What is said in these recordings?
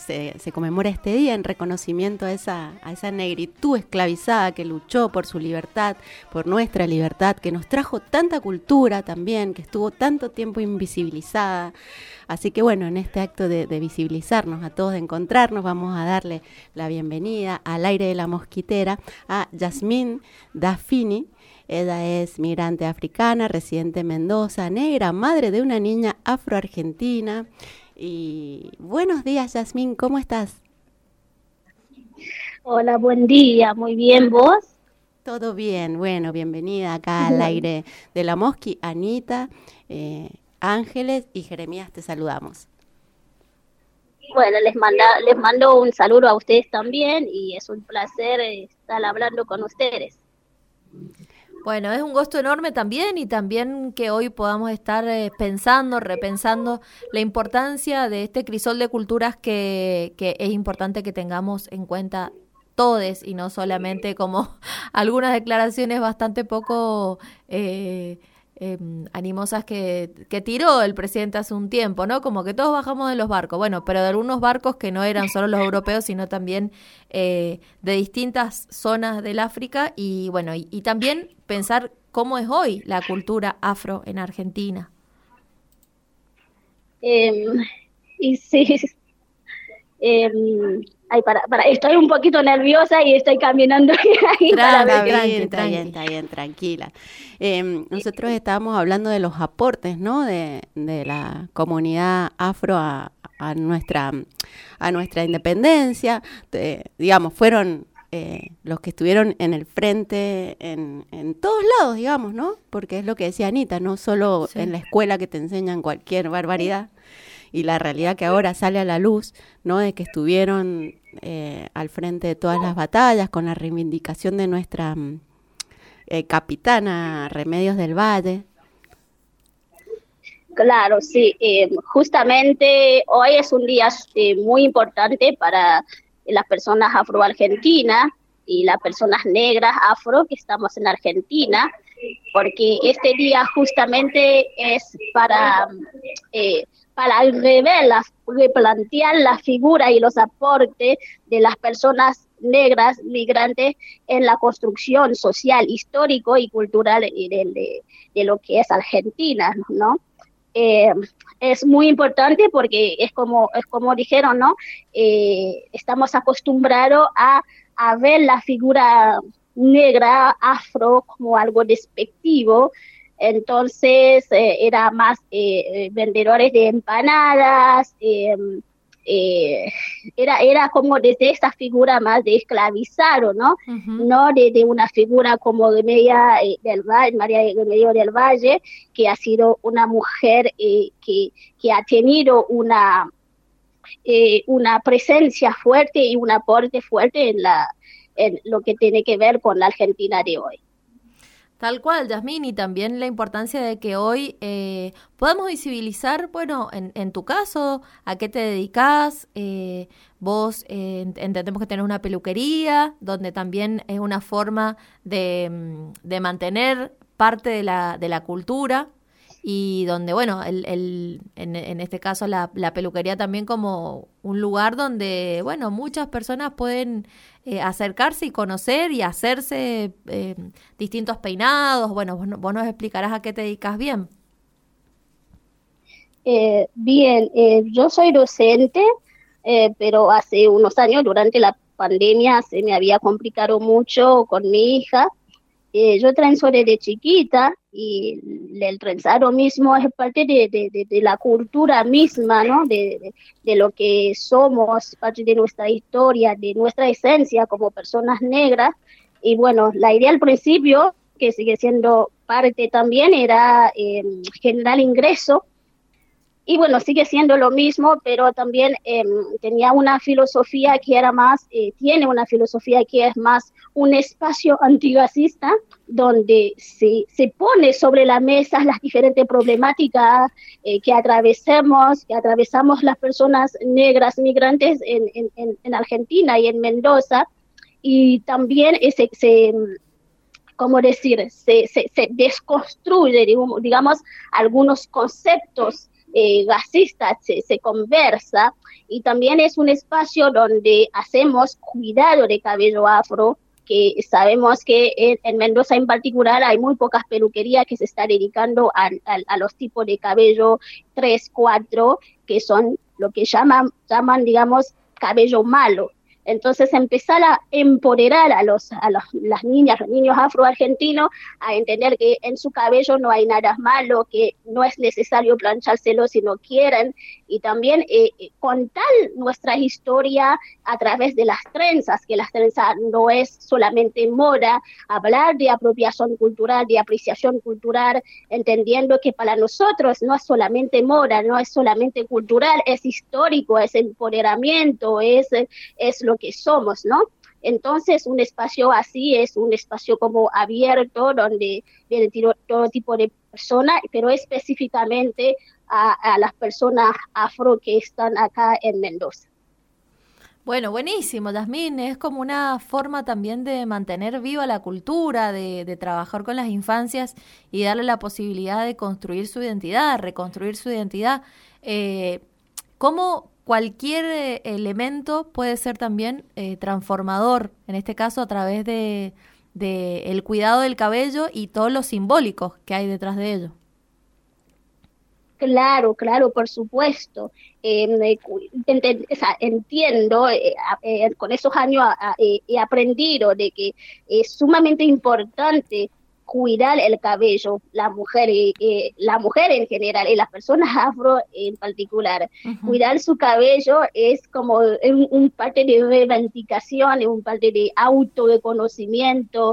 se conmemora este día en reconocimiento a esa negritud esclavizada que luchó por su libertad, por nuestra libertad, que nos trajo tanta cultura también, que estuvo tanto tiempo invisibilizada. Así que bueno, en este acto de visibilizarnos a todos, de encontrarnos, vamos a darle la bienvenida al aire de la mosquitera a Yasmín Dafini. Ella es migrante africana, residente en Mendoza, negra, madre de una niña afroargentina. Y buenos días, Yasmín, ¿cómo estás? Hola, buen día, muy bien, ¿vos? Todo bien, bueno, bienvenida acá al aire de la Mosqui, Anita, Ángeles y Jeremías, te saludamos. Bueno, les mando un saludo a ustedes también y es un placer estar hablando con ustedes. Bueno, es un gusto enorme también y también que hoy podamos estar repensando la importancia de este crisol de culturas que es importante que tengamos en cuenta todes y no solamente como algunas declaraciones bastante poco animosas que tiró el presidente hace un tiempo, ¿no? Como que todos bajamos de los barcos, bueno, pero de algunos barcos que no eran solo los europeos, sino también de distintas zonas del África y bueno, y también pensar cómo es hoy la cultura afro en Argentina. Y sí, ay, estoy un poquito nerviosa y estoy caminando ahí para ver. Está bien, tranquila. Nosotros estábamos hablando de los aportes, ¿no? De la comunidad afro a nuestra independencia. Digamos, fueron los que estuvieron en el frente en todos lados, digamos, ¿no? Porque es lo que decía Anita, no solo en la escuela que te enseñan cualquier barbaridad. Y la realidad que ahora sale a la luz, ¿no? De que estuvieron al frente de todas las batallas con la reivindicación de nuestra capitana Remedios del Valle. Claro, sí. Justamente hoy es un día muy importante para las personas afroargentinas y las personas negras afro que estamos en Argentina, porque este día justamente es para replantear la figura y los aportes de las personas negras migrantes en la construcción social, histórico y cultural de lo que es Argentina, ¿no? Es muy importante porque es como dijeron, ¿no? Estamos acostumbrados a ver la figura negra, afro, como algo despectivo. Entonces era más vendedores de empanadas, era como desde esta figura más de esclavizado, ¿no? Uh-huh. No de una figura como de María Remedio del Valle, que ha sido una mujer que ha tenido una presencia fuerte y un aporte fuerte en lo que tiene que ver con la Argentina de hoy. Tal cual, Yasmín, y también la importancia de que hoy podamos visibilizar, bueno, en tu caso, a qué te dedicás. Vos entendemos que tenés una peluquería, donde también es una forma de mantener parte de la cultura y donde, bueno, en este caso la peluquería también como un lugar donde, bueno, muchas personas pueden acercarse y conocer y hacerse distintos peinados. Bueno, vos nos explicarás a qué te dedicas bien. Bien, yo soy docente, pero hace unos años, durante la pandemia, se me había complicado mucho con mi hija. Yo trenzo desde chiquita y el trenzado mismo es parte de la cultura misma, ¿no? De lo que somos, parte de nuestra historia, de nuestra esencia como personas negras. Y bueno, la idea al principio, que sigue siendo parte también, era generar ingreso. Y bueno, sigue siendo lo mismo, pero también tenía una filosofía que era más, tiene una filosofía que es más un espacio antirracista, donde se pone sobre la mesa las diferentes problemáticas que atravesamos las personas negras migrantes en Argentina y en Mendoza, y también se desconstruye, digamos, algunos conceptos gasistas se conversa, y también es un espacio donde hacemos cuidado de cabello afro, que sabemos que en Mendoza en particular hay muy pocas peluquerías que se están dedicando a los tipos de cabello 3, 4, que son lo que llaman digamos, cabello malo. Entonces empezar a empoderar a las niñas, los niños afroargentinos a entender que en su cabello no hay nada malo, que no es necesario planchárselo si no quieren, y también contar nuestra historia a través de las trenzas, que las trenzas no es solamente moda, hablar de apropiación cultural, de apreciación cultural, entendiendo que para nosotros no es solamente moda, no es solamente cultural, es histórico, es empoderamiento, es lo que somos, ¿no? Entonces, un espacio así es un espacio como abierto, donde viene todo tipo de personas, pero específicamente a las personas afro que están acá en Mendoza. Bueno, buenísimo, Yasmín. Es como una forma también de mantener viva la cultura, de trabajar con las infancias y darle la posibilidad de construir su identidad, reconstruir su identidad. ¿Cómo cualquier elemento puede ser también transformador, en este caso a través de el cuidado del cabello y todos los simbólicos que hay detrás de ello? Claro, por supuesto. Entiendo, con esos años he aprendido de que es sumamente importante cuidar el cabello, la mujer en general y las personas afro en particular. Uh-huh. Cuidar su cabello es como un parte de reivindicación, un parte de autoconocimiento,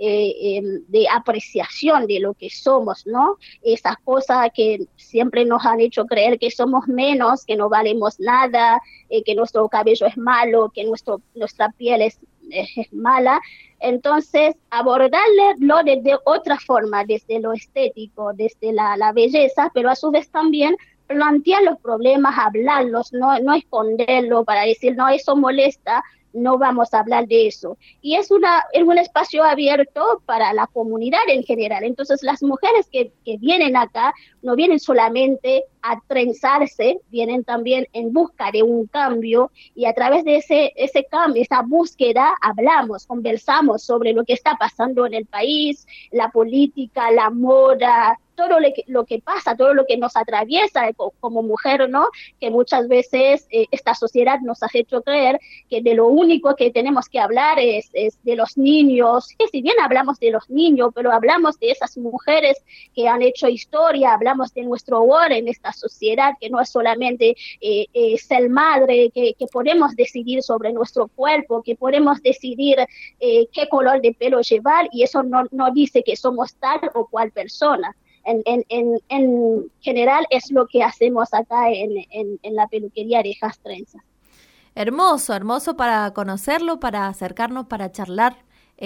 de apreciación de lo que somos, ¿no? Esas cosas que siempre nos han hecho creer que somos menos, que no valemos nada, que nuestro cabello es malo, que nuestra piel es mala. Entonces, abordarlo desde otra forma, desde lo estético, desde la belleza, pero a su vez también plantear los problemas, hablarlos, no esconderlo para decir, no, eso molesta, no vamos a hablar de eso. Y es un espacio abierto para la comunidad en general. Entonces, las mujeres que vienen acá no vienen solamente a trenzarse, vienen también en busca de un cambio, y a través de ese cambio, esa búsqueda, conversamos sobre lo que está pasando en el país, la política, la moda, todo lo que pasa, todo lo que nos atraviesa como mujer, ¿no? Que muchas veces esta sociedad nos ha hecho creer que de lo único que tenemos que hablar es de los niños, que si bien hablamos de los niños, pero hablamos de esas mujeres que han hecho historia, hablamos de nuestro honor en esta sociedad, que no es solamente ser madre, que podemos decidir sobre nuestro cuerpo, que podemos decidir qué color de pelo llevar, y eso no dice que somos tal o cual persona. En general es lo que hacemos acá en la peluquería Arejas Trenzas. Hermoso para conocerlo, para acercarnos, para charlar,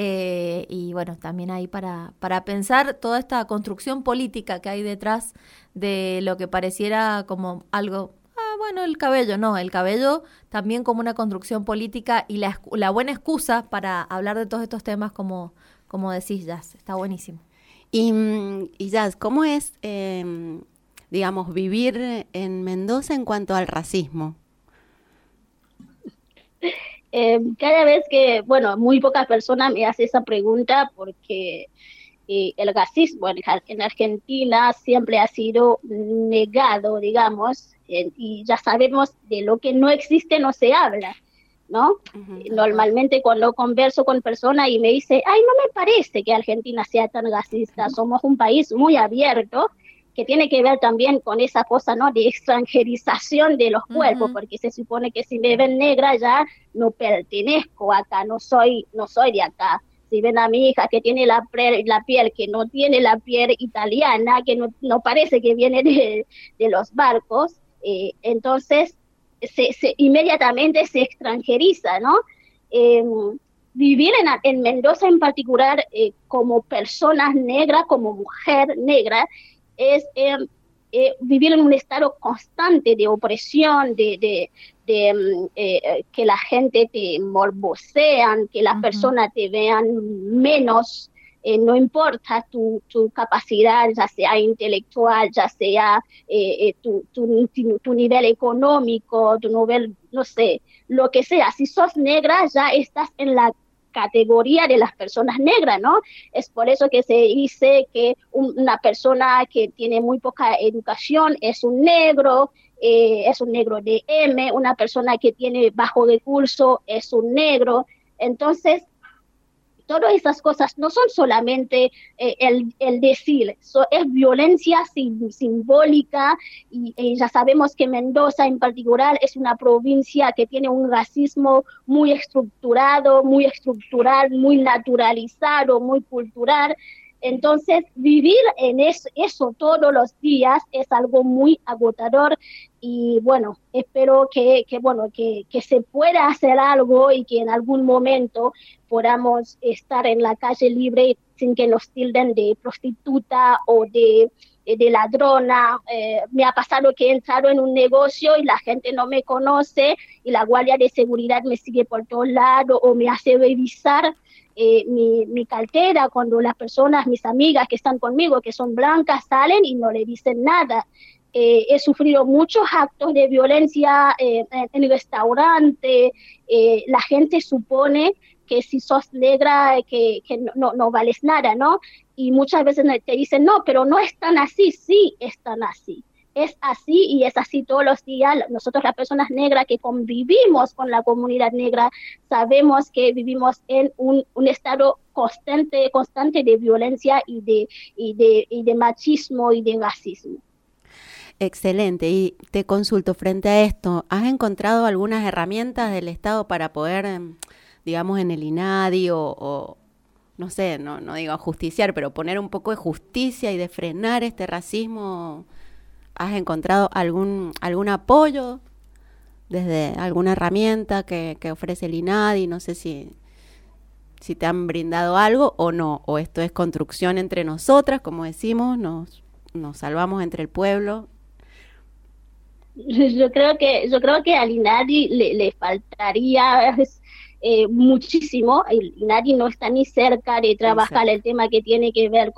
y bueno, también ahí para pensar toda esta construcción política que hay detrás de lo que pareciera como algo, bueno, el cabello también como una construcción política y la buena excusa para hablar de todos estos temas como decís, Jazz, está buenísimo. Y Jazz, ¿cómo es, digamos, vivir en Mendoza en cuanto al racismo? Cada vez que, bueno, muy pocas personas me hacen esa pregunta, porque el racismo en Argentina siempre ha sido negado, digamos, y ya sabemos de lo que no existe no se habla, ¿no? Uh-huh. Normalmente cuando converso con personas y me dice, ay, no me parece que Argentina sea tan racista, uh-huh. Somos un país muy abierto, que tiene que ver también con esa cosa, ¿no?, de extranjerización de los cuerpos, uh-huh. Porque se supone que si me ven negra ya no pertenezco acá, no soy de acá. Si ven a mi hija que tiene la piel que no tiene la piel italiana, que no parece que viene de los barcos, entonces inmediatamente se extranjeriza, ¿no? Vivir en Mendoza en particular, como personas negras, como mujer negra, es vivir en un estado constante de opresión, de que la gente te morbosean, que las uh-huh. personas te vean menos, no importa tu capacidad, ya sea intelectual, ya sea tu nivel económico, tu nivel, no sé, lo que sea. Si sos negra, ya estás en la categoría de las personas negras, ¿no? Es por eso que se dice que una persona que tiene muy poca educación es un negro de M, una persona que tiene bajo recurso es un negro. Entonces, todas esas cosas no son solamente el decir, es violencia simbólica y ya sabemos que Mendoza en particular es una provincia que tiene un racismo muy estructurado, muy estructural, muy naturalizado, muy cultural. Entonces, vivir en eso todos los días es algo muy agotador y bueno, espero que se pueda hacer algo y que en algún momento podamos estar en la calle libre sin que nos tilden de prostituta o de ladrona. Me ha pasado que he entrado en un negocio y la gente no me conoce y la guardia de seguridad me sigue por todos lados o me hace revisar mi cartera cuando las personas, mis amigas que están conmigo, que son blancas, salen y no le dicen nada. He sufrido muchos actos de violencia en el restaurante. La gente supone que si sos negra, que no vales nada, ¿no? Y muchas veces te dicen, no, pero no es tan así. Sí, es tan así. Es así y es así todos los días. Nosotros las personas negras que convivimos con la comunidad negra sabemos que vivimos en un estado constante de violencia y de machismo y de racismo. Excelente. Y te consulto, frente a esto, ¿has encontrado algunas herramientas del Estado para poder, digamos, en el INADI o no sé, no digo justiciar, pero poner un poco de justicia y de frenar este racismo? ¿Has encontrado algún apoyo desde alguna herramienta que ofrece el INADI? No sé si te han brindado algo o no, o esto es construcción entre nosotras, como decimos, nos salvamos entre el pueblo. Yo creo que al INADI le faltaría muchísimo. El INADI no está ni cerca de trabajar el tema que tiene que ver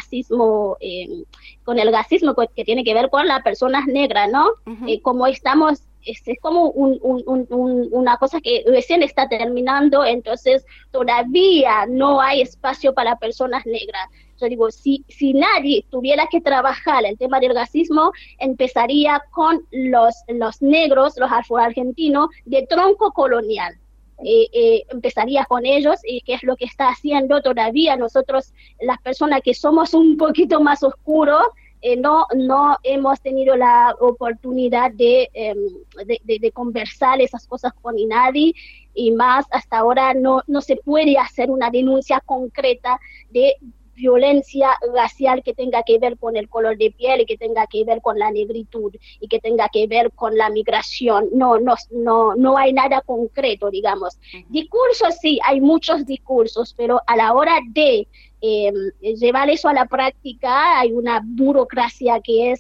con el racismo que tiene que ver con las personas negras, ¿no? Uh-huh. Como estamos, es como una cosa que recién está terminando, entonces todavía no hay espacio para personas negras. Yo digo, si nadie tuviera que trabajar el tema del racismo, empezaría con los negros, los afroargentinos de tronco colonial. Empezaría con ellos y qué es lo que está haciendo todavía nosotros, las personas que somos un poquito más oscuros, no hemos tenido la oportunidad de conversar esas cosas con INADI y más hasta ahora no se puede hacer una denuncia concreta de violencia racial que tenga que ver con el color de piel y que tenga que ver con la negritud y que tenga que ver con la migración. No hay nada concreto, digamos. Discursos sí, hay muchos discursos, pero a la hora de llevar eso a la práctica hay una burocracia que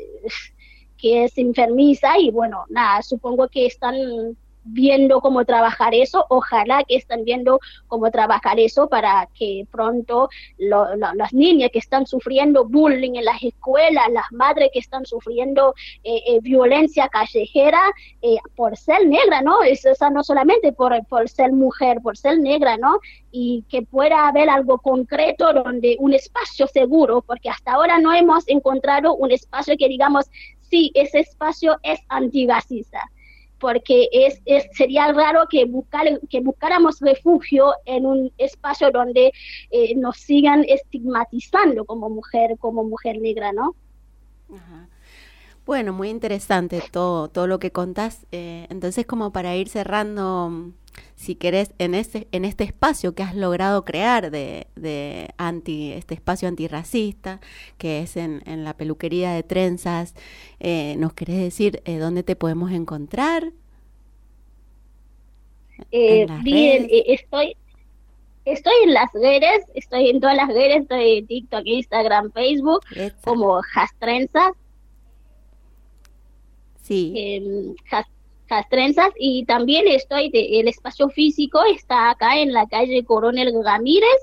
es enfermiza y bueno, nada, supongo que están viendo cómo trabajar eso, ojalá que estén viendo cómo trabajar eso para que pronto las niñas que están sufriendo bullying en las escuelas, las madres que están sufriendo violencia callejera por ser negra, ¿no? Esa no solamente por ser mujer, por ser negra, ¿no? Y que pueda haber algo concreto donde un espacio seguro, porque hasta ahora no hemos encontrado un espacio que digamos, sí, ese espacio es antirracista, porque sería raro que buscáramos refugio en un espacio donde nos sigan estigmatizando como mujer negra, ¿no? Ajá. Bueno, muy interesante todo lo que contás. Entonces, como para ir cerrando, si querés, en este espacio que has logrado crear este espacio antirracista, que es en la peluquería de trenzas, ¿nos querés decir dónde te podemos encontrar? Bien, estoy en las redes, estoy en todas las redes, estoy en TikTok, Instagram, Facebook, como Jastrenzas. Sí. Jastrenzas, y también el espacio físico está acá en la calle Coronel Ramírez,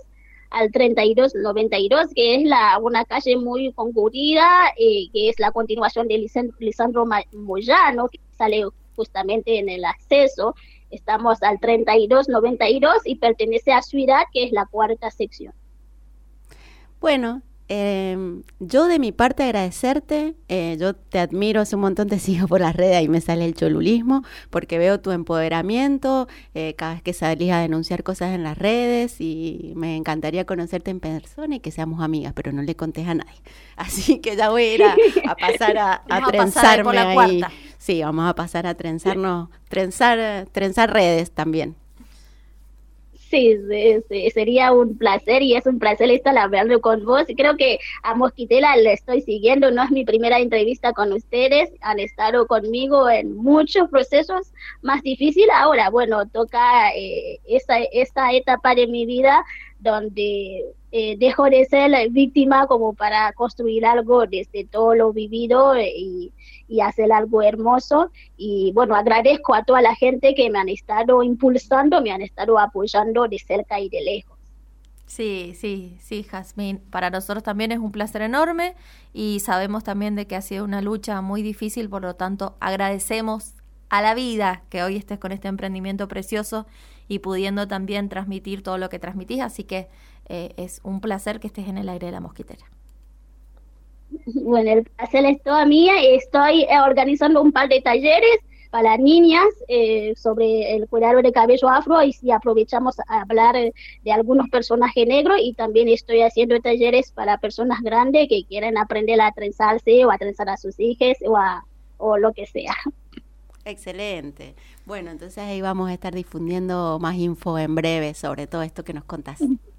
al 3292, que es una calle muy concurrida, que es la continuación de Lisandro Moyano, que sale justamente en el acceso. Estamos al 3292 y pertenece a Ciudad, que es la cuarta sección. Bueno, yo de mi parte agradecerte, yo te admiro, hace un montón te sigo por las redes, ahí me sale el cholulismo, porque veo tu empoderamiento, cada vez que salís a denunciar cosas en las redes, y me encantaría conocerte en persona y que seamos amigas, pero no le contés a nadie. Así que ya voy a ir a pasar a trenzarme por la ahí. cuarta. Sí, vamos a pasar a trenzar redes también. Sí, sería un placer y es un placer estar hablando con vos. Creo que a Mosquitela le estoy siguiendo, no es mi primera entrevista con ustedes, han estado conmigo en muchos procesos más difíciles. Ahora, bueno, toca esta etapa de mi vida donde dejo de ser la víctima como para construir algo desde todo lo vivido y hacer algo hermoso. Y bueno, agradezco a toda la gente que me han estado impulsando, me han estado apoyando de cerca y de lejos. Sí, Jazmín. Para nosotros también es un placer enorme y sabemos también de que ha sido una lucha muy difícil, por lo tanto agradecemos a la vida que hoy estés con este emprendimiento precioso y pudiendo también transmitir todo lo que transmitís, así que es un placer que estés en el aire de La Mosquitera. Bueno, el placer es toda mía. Estoy organizando un par de talleres para niñas sobre el cuidado de cabello afro, y si aprovechamos a hablar de algunos personajes negros, y también estoy haciendo talleres para personas grandes que quieren aprender a trenzarse o a trenzar a sus hijos o lo que sea. Excelente. Bueno, entonces ahí vamos a estar difundiendo más info en breve sobre todo esto que nos contás.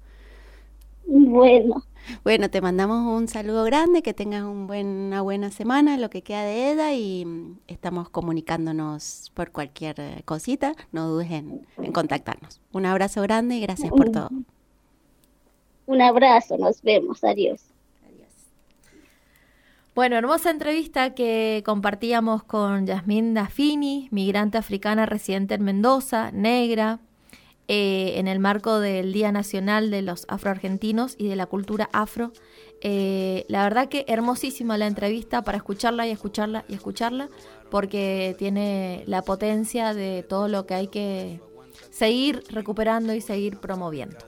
Bueno, te mandamos un saludo grande, que tengas una buena semana, lo que queda de ella, y estamos comunicándonos por cualquier cosita, no dudes en contactarnos. Un abrazo grande y gracias por todo. Un abrazo, nos vemos, adiós. Bueno, hermosa entrevista que compartíamos con Yasmín Dafini, migrante africana residente en Mendoza, negra, en el marco del Día Nacional de los Afroargentinos y de la Cultura Afro. La verdad que hermosísima la entrevista para escucharla y escucharla y escucharla, porque tiene la potencia de todo lo que hay que seguir recuperando y seguir promoviendo.